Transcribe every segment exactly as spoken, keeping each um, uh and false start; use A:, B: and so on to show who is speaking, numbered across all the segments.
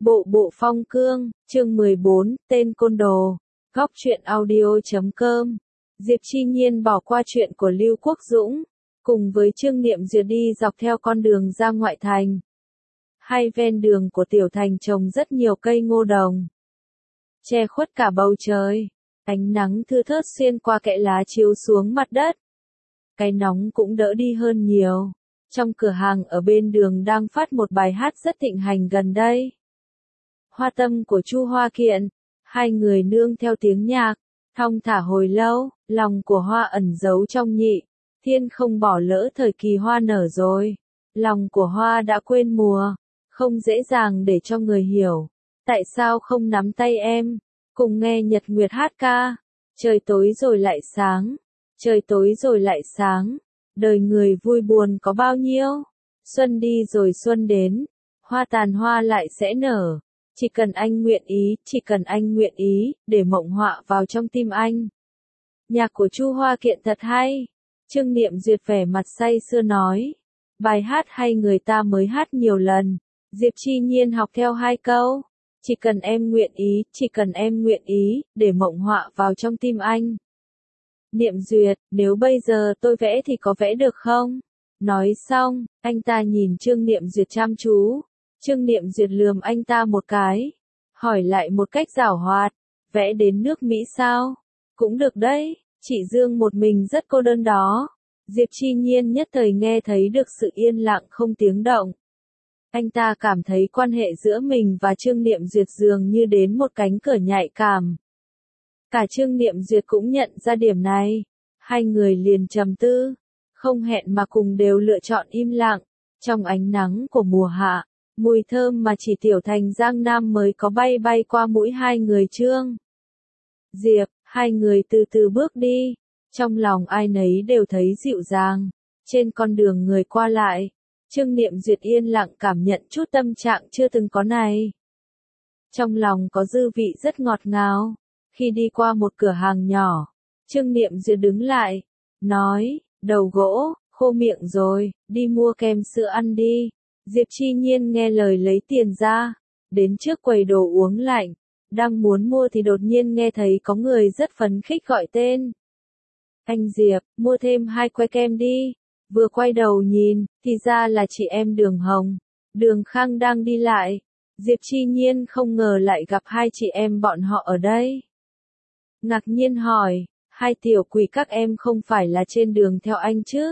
A: Bộ bộ phong cương, chương mười bốn, tên côn đồ. Góc truyện audio.com. Diệp Chi Nhiên bỏ qua chuyện của Lưu Quốc Dũng, cùng với Trương Niệm Duyệt đi dọc theo con đường ra ngoại thành. Hai ven đường của tiểu thành trồng rất nhiều cây ngô đồng, che khuất cả bầu trời. Ánh nắng thưa thớt xuyên qua kẽ lá chiếu xuống mặt đất. Cái nóng cũng đỡ đi hơn nhiều. Trong cửa hàng ở bên đường đang phát một bài hát rất thịnh hành gần đây. Hoa tâm của Chu Hoa Kiện. Hai người nương theo tiếng nhạc, thong thả hồi lâu, lòng của hoa ẩn giấu trong nhị. Thiên không bỏ lỡ thời kỳ hoa nở rồi. Lòng của hoa đã quên mùa, không dễ dàng để cho người hiểu. Tại sao không nắm tay em, cùng nghe Nhật Nguyệt hát ca. Trời tối rồi lại sáng, trời tối rồi lại sáng. Đời người vui buồn có bao nhiêu. Xuân đi rồi xuân đến, hoa tàn hoa lại sẽ nở. Chỉ cần anh nguyện ý, chỉ cần anh nguyện ý, để mộng họa vào trong tim anh. Nhạc của Chu Hoa Kiện thật hay. Trương Niệm Duyệt vẻ mặt say sưa nói. Bài hát hay người ta mới hát nhiều lần. Diệp Chi Nhiên học theo hai câu. Chỉ cần em nguyện ý, chỉ cần em nguyện ý, để mộng họa vào trong tim anh. Niệm Duyệt, nếu bây giờ tôi vẽ thì có vẽ được không? Nói xong, anh ta nhìn Trương Niệm Duyệt chăm chú. Trương Niệm Duyệt lườm anh ta một cái. Hỏi lại một cách giảo hoạt. Vẽ đến nước Mỹ sao? Cũng được đấy, chị Dương một mình rất cô đơn đó. Diệp Chi Nhiên nhất thời nghe thấy được sự yên lặng không tiếng động. Anh ta cảm thấy quan hệ giữa mình và Trương Niệm Duyệt dường như đến một cánh cửa nhạy cảm. Cả Trương Niệm Duyệt cũng nhận ra điểm này. Hai người liền trầm tư, không hẹn mà cùng đều lựa chọn im lặng. Trong ánh nắng của mùa hạ, mùi thơm mà chỉ tiểu thành Giang Nam mới có bay bay qua mũi hai người Trương Diệp. Hai người từ từ bước đi, trong lòng ai nấy đều thấy dịu dàng. Trên con đường người qua lại, Trương Niệm Duyệt yên lặng cảm nhận chút tâm trạng chưa từng có này. Trong lòng có dư vị rất ngọt ngào. Khi đi qua một cửa hàng nhỏ, Trương Niệm Duyệt đứng lại, nói, đầu gỗ, khô miệng rồi, đi mua kem sữa ăn đi. Diệp Chi Nhiên nghe lời lấy tiền ra, đến trước quầy đồ uống lạnh, đang muốn mua thì đột nhiên nghe thấy có người rất phấn khích gọi tên. Anh Diệp, mua thêm hai que kem đi. Vừa quay đầu nhìn, thì ra là chị em Đường Hồng, Đường Khang đang đi lại. Diệp Chi Nhiên không ngờ lại gặp hai chị em bọn họ ở đây. Ngạc nhiên hỏi, hai tiểu quỷ các em không phải là trên đường theo anh chứ?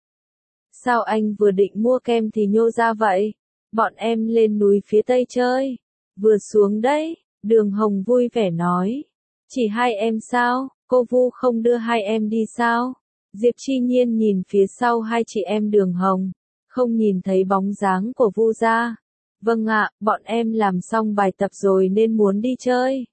A: Sao anh vừa định mua kem thì nhô ra vậy? Bọn em lên núi phía tây chơi. Vừa xuống đấy, Đường Hồng vui vẻ nói. Chỉ hai em sao, cô Vu không đưa hai em đi sao? Diệp Chi Nhiên nhìn phía sau hai chị em Đường Hồng, không nhìn thấy bóng dáng của Vu gia. Vâng ạ, bọn em làm xong bài tập rồi nên muốn đi chơi.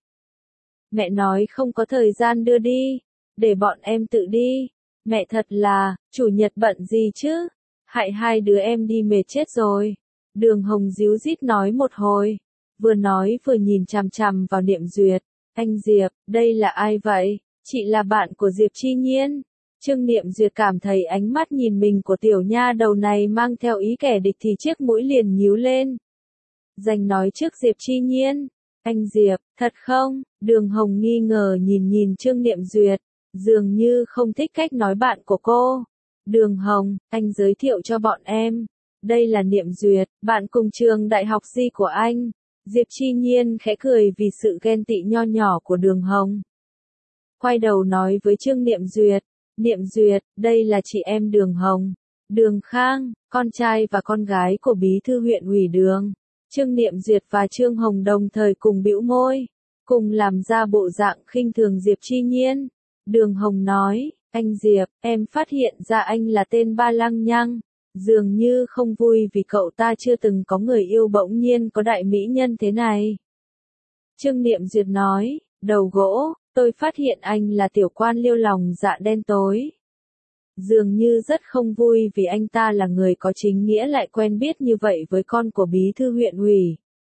A: Mẹ nói không có thời gian đưa đi, để bọn em tự đi. Mẹ thật là, chủ nhật bận gì chứ? Hại hai đứa em đi mệt chết rồi. Đường Hồng díu dít nói một hồi, vừa nói vừa nhìn chằm chằm vào Niệm Duyệt. Anh Diệp, đây là ai vậy? Chị là bạn của Diệp Chi Nhiên. Trương Niệm Duyệt cảm thấy ánh mắt nhìn mình của tiểu nha đầu này mang theo ý kẻ địch thì chiếc mũi liền nhíu lên. Giành nói trước Diệp Chi Nhiên. Anh Diệp, thật không? Đường Hồng nghi ngờ nhìn nhìn Trương Niệm Duyệt, dường như không thích cách nói bạn của cô. Đường Hồng, anh giới thiệu cho bọn em. Đây là Niệm Duyệt, bạn cùng trường đại học Di của anh. Diệp Chi Nhiên khẽ cười vì sự ghen tị nho nhỏ của Đường Hồng. Quay đầu nói với Trương Niệm Duyệt. Niệm Duyệt, đây là chị em Đường Hồng, Đường Khang, con trai và con gái của bí thư huyện ủy Đường. Trương Niệm Duyệt và Trương Hồng đồng thời cùng bĩu môi, cùng làm ra bộ dạng khinh thường Diệp Chi Nhiên. Đường Hồng nói, anh Diệp, em phát hiện ra anh là tên Ba Lăng Nhăng, dường như không vui vì cậu ta chưa từng có người yêu bỗng nhiên có đại mỹ nhân thế này. Trương Niệm Duyệt nói, đầu gỗ, tôi phát hiện anh là tiểu quan liêu lòng dạ đen tối. Dường như rất không vui vì anh ta là người có chính nghĩa lại quen biết như vậy với con của bí thư huyện ủy.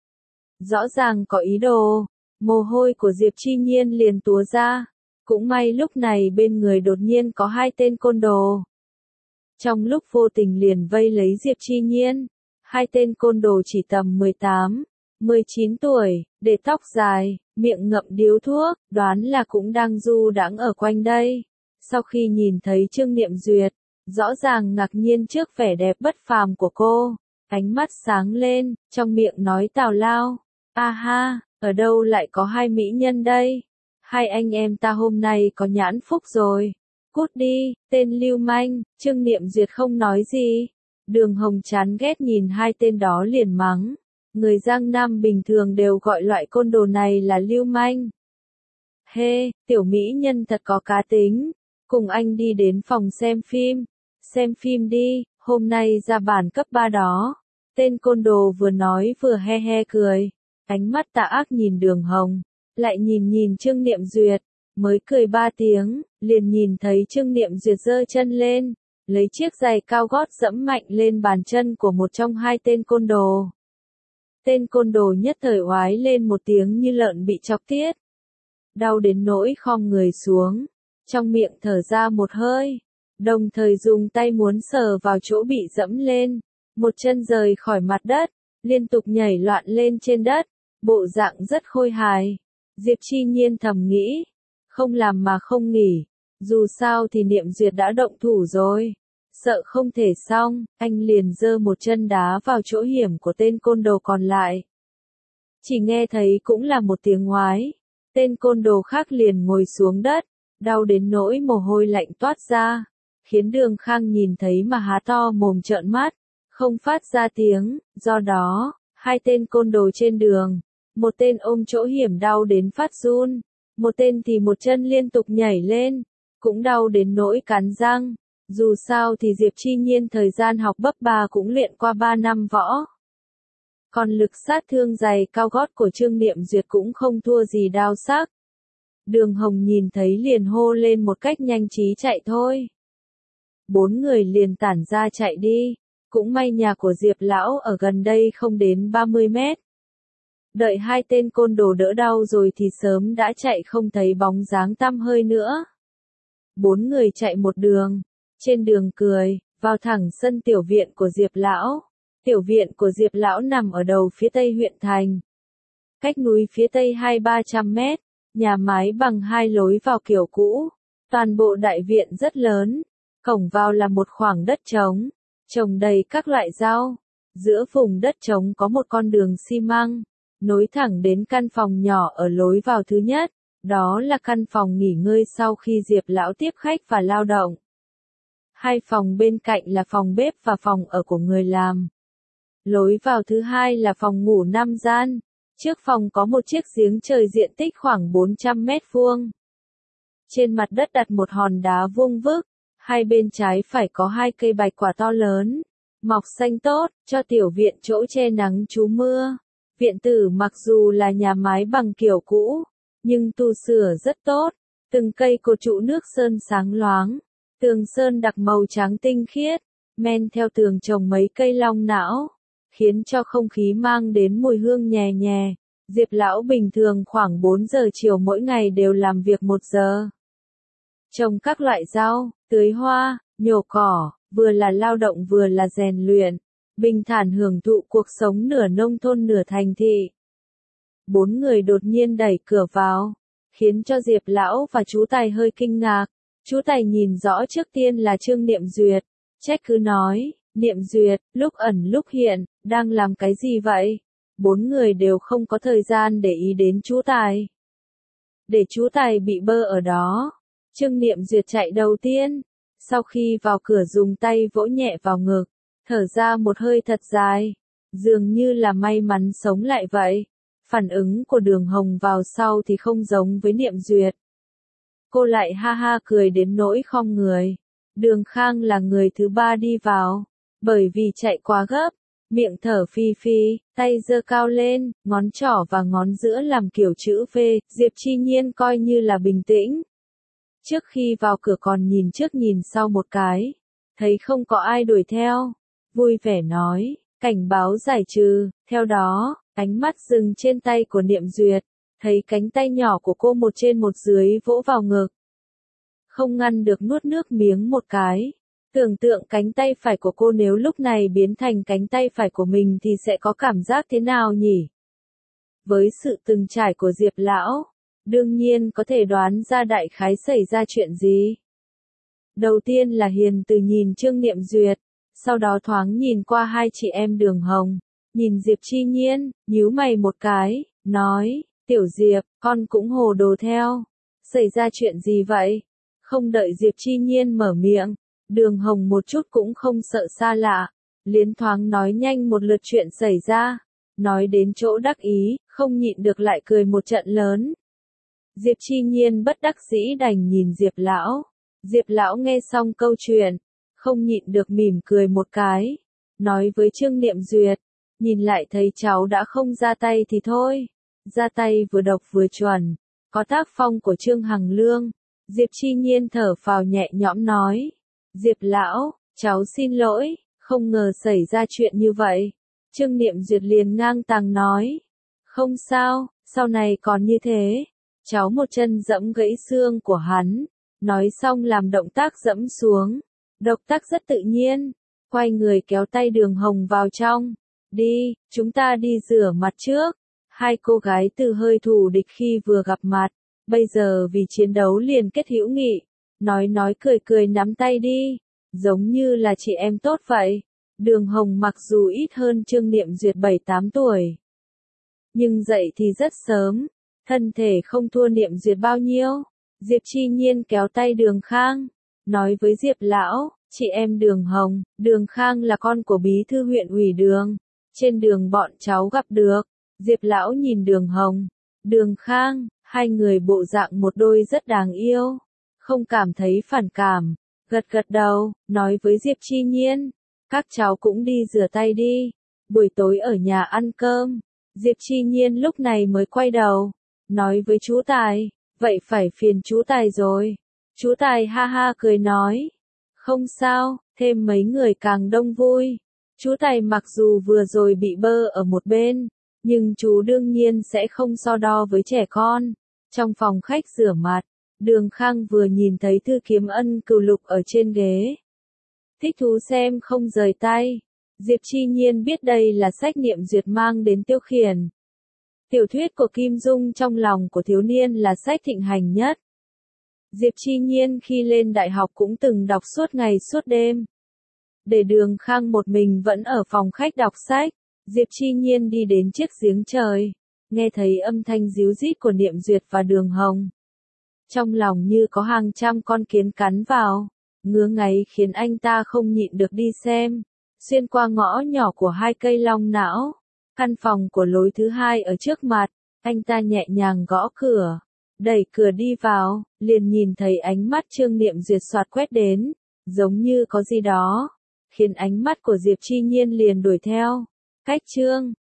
A: Rõ ràng có ý đồ, mồ hôi của Diệp Chi Nhiên liền túa ra. Cũng may lúc này bên người đột nhiên có hai tên côn đồ. Trong lúc vô tình liền vây lấy Diệp Chi Nhiên, hai tên côn đồ chỉ tầm mười tám, mười chín tuổi, để tóc dài, miệng ngậm điếu thuốc, đoán là cũng đang du đãng ở quanh đây. Sau khi nhìn thấy Trương Niệm Duyệt, rõ ràng ngạc nhiên trước vẻ đẹp bất phàm của cô, ánh mắt sáng lên, trong miệng nói tào lao. A ha, ở đâu lại có hai mỹ nhân đây? Hai anh em ta hôm nay có nhãn phúc rồi. Cút đi, tên lưu manh. Trương Niệm Duyệt không nói gì. Đường Hồng chán ghét nhìn hai tên đó liền mắng. Người Giang Nam bình thường đều gọi loại côn đồ này là lưu manh. Hê, tiểu mỹ nhân thật có cá tính. Cùng anh đi đến phòng xem phim. Xem phim đi, hôm nay ra bản cấp ba đó. Tên côn đồ vừa nói vừa he he cười. Ánh mắt tà ác nhìn Đường Hồng, lại nhìn nhìn Trương Niệm Duyệt, mới cười ba tiếng, liền nhìn thấy Trương Niệm Duyệt giơ chân lên, lấy chiếc giày cao gót dẫm mạnh lên bàn chân của một trong hai tên côn đồ. Tên côn đồ nhất thời oái lên một tiếng như lợn bị chọc tiết. Đau đến nỗi khom người xuống, trong miệng thở ra một hơi, đồng thời dùng tay muốn sờ vào chỗ bị dẫm lên, một chân rời khỏi mặt đất, liên tục nhảy loạn lên trên đất, bộ dạng rất khôi hài. Diệp Chi Nhiên thầm nghĩ, không làm mà không nghỉ, dù sao thì Niệm Duyệt đã động thủ rồi, sợ không thể xong, anh liền giơ một chân đá vào chỗ hiểm của tên côn đồ còn lại. Chỉ nghe thấy cũng là một tiếng oái, tên côn đồ khác liền ngồi xuống đất, đau đến nỗi mồ hôi lạnh toát ra, khiến Đường Khang nhìn thấy mà há to mồm trợn mắt, không phát ra tiếng, do đó, hai tên côn đồ trên đường, một tên ôm chỗ hiểm đau đến phát run, một tên thì một chân liên tục nhảy lên, cũng đau đến nỗi cắn răng. Dù sao thì Diệp Chi Nhiên thời gian học bấp bà cũng luyện qua ba năm võ. Còn lực sát thương giày cao gót của Trương Niệm Duyệt cũng không thua gì đao sắc. Đường Hồng nhìn thấy liền hô lên một cách nhanh trí chạy thôi. Bốn người liền tản ra chạy đi, cũng may nhà của Diệp Lão ở gần đây không đến ba mươi mét. Đợi hai tên côn đồ đỡ đau rồi thì sớm đã chạy không thấy bóng dáng tăm hơi nữa. Bốn người chạy một đường, trên đường cười, vào thẳng sân tiểu viện của Diệp Lão. Tiểu viện của Diệp Lão nằm ở đầu phía tây huyện thành. Cách núi phía tây hai ba trăm mét, nhà mái bằng hai lối vào kiểu cũ. Toàn bộ đại viện rất lớn, cổng vào là một khoảng đất trống, trồng đầy các loại rau. Giữa vùng đất trống có một con đường xi măng, nối thẳng đến căn phòng nhỏ ở lối vào thứ nhất, đó là căn phòng nghỉ ngơi sau khi Diệp Lão tiếp khách và lao động. Hai phòng bên cạnh là phòng bếp và phòng ở của người làm. Lối vào thứ hai là phòng ngủ năm gian, trước phòng có một chiếc giếng trời diện tích khoảng bốn trăm mét vuông. Trên mặt đất đặt một hòn đá vuông vức, hai bên trái phải có hai cây bạch quả to lớn, mọc xanh tốt, cho tiểu viện chỗ che nắng trú mưa. Viện tử mặc dù là nhà mái bằng kiểu cũ, nhưng tu sửa rất tốt, từng cây cột trụ nước sơn sáng loáng, tường sơn đặc màu trắng tinh khiết, men theo tường trồng mấy cây long não, khiến cho không khí mang đến mùi hương nhè nhè. Diệp Lão bình thường khoảng bốn giờ chiều mỗi ngày đều làm việc một giờ. Trồng các loại rau, tưới hoa, nhổ cỏ, vừa là lao động vừa là rèn luyện, bình thản hưởng thụ cuộc sống nửa nông thôn nửa thành thị. Bốn người đột nhiên đẩy cửa vào, khiến cho Diệp Lão và chú Tài hơi kinh ngạc. Chú Tài nhìn rõ trước tiên là Trương Niệm Duyệt, trách cứ nói, Niệm Duyệt, lúc ẩn lúc hiện, đang làm cái gì vậy? Bốn người đều không có thời gian để ý đến chú Tài. Để chú Tài bị bơ ở đó, Trương Niệm Duyệt chạy đầu tiên, sau khi vào cửa dùng tay vỗ nhẹ vào ngực, thở ra một hơi thật dài, dường như là may mắn sống lại vậy. Phản ứng của Đường Hồng vào sau thì không giống với Niệm Duyệt. Cô lại ha ha cười đến nỗi khom người. Đường Khang là người thứ ba đi vào, bởi vì chạy quá gấp, miệng thở phì phì, tay giơ cao lên, ngón trỏ và ngón giữa làm kiểu chữ V. Diệp Chi Nhiên coi như là bình tĩnh. Trước khi vào cửa còn nhìn trước nhìn sau một cái, thấy không có ai đuổi theo, vui vẻ nói, cảnh báo giải trừ. Theo đó, ánh mắt dừng trên tay của Niệm Duyệt, thấy cánh tay nhỏ của cô một trên một dưới vỗ vào ngực. Không ngăn được nuốt nước miếng một cái. Tưởng tượng cánh tay phải của cô nếu lúc này biến thành cánh tay phải của mình thì sẽ có cảm giác thế nào nhỉ? Với sự từng trải của Diệp lão, đương nhiên có thể đoán ra đại khái xảy ra chuyện gì. Đầu tiên là Hiền Từ nhìn Trương Niệm Duyệt, sau đó thoáng nhìn qua hai chị em Đường Hồng, nhìn Diệp Chi Nhiên, nhíu mày một cái, nói, Tiểu Diệp, con cũng hồ đồ theo. Xảy ra chuyện gì vậy? Không đợi Diệp Chi Nhiên mở miệng, Đường Hồng một chút cũng không sợ xa lạ, liến thoáng nói nhanh một lượt chuyện xảy ra, nói đến chỗ đắc ý, không nhịn được lại cười một trận lớn. Diệp Chi Nhiên bất đắc dĩ đành nhìn Diệp lão. Diệp lão nghe xong câu chuyện, không nhịn được mỉm cười một cái, nói với Trương Niệm Duyệt, nhìn lại thấy cháu đã không ra tay thì thôi, ra tay vừa độc vừa chuẩn, có tác phong của Trương Hằng Lương. Diệp Chi Nhiên thở phào nhẹ nhõm nói, Diệp lão, cháu xin lỗi, không ngờ xảy ra chuyện như vậy. Trương Niệm Duyệt liền ngang tàng nói, không sao, sau này còn như thế, cháu một chân dẫm gãy xương của hắn. Nói xong làm động tác dẫm xuống, động tác rất tự nhiên, quay người kéo tay Đường Hồng vào trong, đi, chúng ta đi rửa mặt trước. Hai cô gái từ hơi thù địch khi vừa gặp mặt, bây giờ vì chiến đấu liền kết hữu nghị, nói nói cười cười nắm tay đi, giống như là chị em tốt vậy. Đường Hồng mặc dù ít hơn Trương Niệm Duyệt bảy tám tuổi, nhưng dậy thì rất sớm, thân thể không thua Niệm Duyệt bao nhiêu. Diệp Chi Nhiên kéo tay Đường Khang, nói với Diệp lão, chị em Đường Hồng, Đường Khang là con của bí thư huyện ủy Đường, trên đường bọn cháu gặp được. Diệp lão nhìn Đường Hồng, Đường Khang, hai người bộ dạng một đôi rất đáng yêu, không cảm thấy phản cảm, gật gật đầu, nói với Diệp Chi Nhiên, các cháu cũng đi rửa tay đi, buổi tối ở nhà ăn cơm. Diệp Chi Nhiên lúc này mới quay đầu, nói với chú Tài, vậy phải phiền chú Tài rồi. Chú Tài ha ha cười nói, không sao, thêm mấy người càng đông vui. Chú Tài mặc dù vừa rồi bị bơ ở một bên, nhưng chú đương nhiên sẽ không so đo với trẻ con. Trong phòng khách rửa mặt, Đường Khang vừa nhìn thấy thư kiếm ân cửu lục ở trên ghế, thích thú xem không rời tay. Diệp Chi Nhiên biết đây là sách Niệm Duyệt mang đến tiêu khiển. Tiểu thuyết của Kim Dung trong lòng của thiếu niên là sách thịnh hành nhất. Diệp Chi Nhiên khi lên đại học cũng từng đọc suốt ngày suốt đêm. Để Đường Khang một mình vẫn ở phòng khách đọc sách, Diệp Chi Nhiên đi đến chiếc giếng trời, nghe thấy âm thanh ríu rít của Niệm Duyệt và Đường Hồng. Trong lòng như có hàng trăm con kiến cắn vào, ngứa ngáy khiến anh ta không nhịn được đi xem. Xuyên qua ngõ nhỏ của hai cây long não, căn phòng của lối thứ hai ở trước mặt, anh ta nhẹ nhàng gõ cửa, đẩy cửa đi vào, liền nhìn thấy ánh mắt Trương Niệm Duyệt xoạt quét đến, giống như có gì đó, khiến ánh mắt của Diệp Chi Nhiên liền đuổi theo. Cách Trương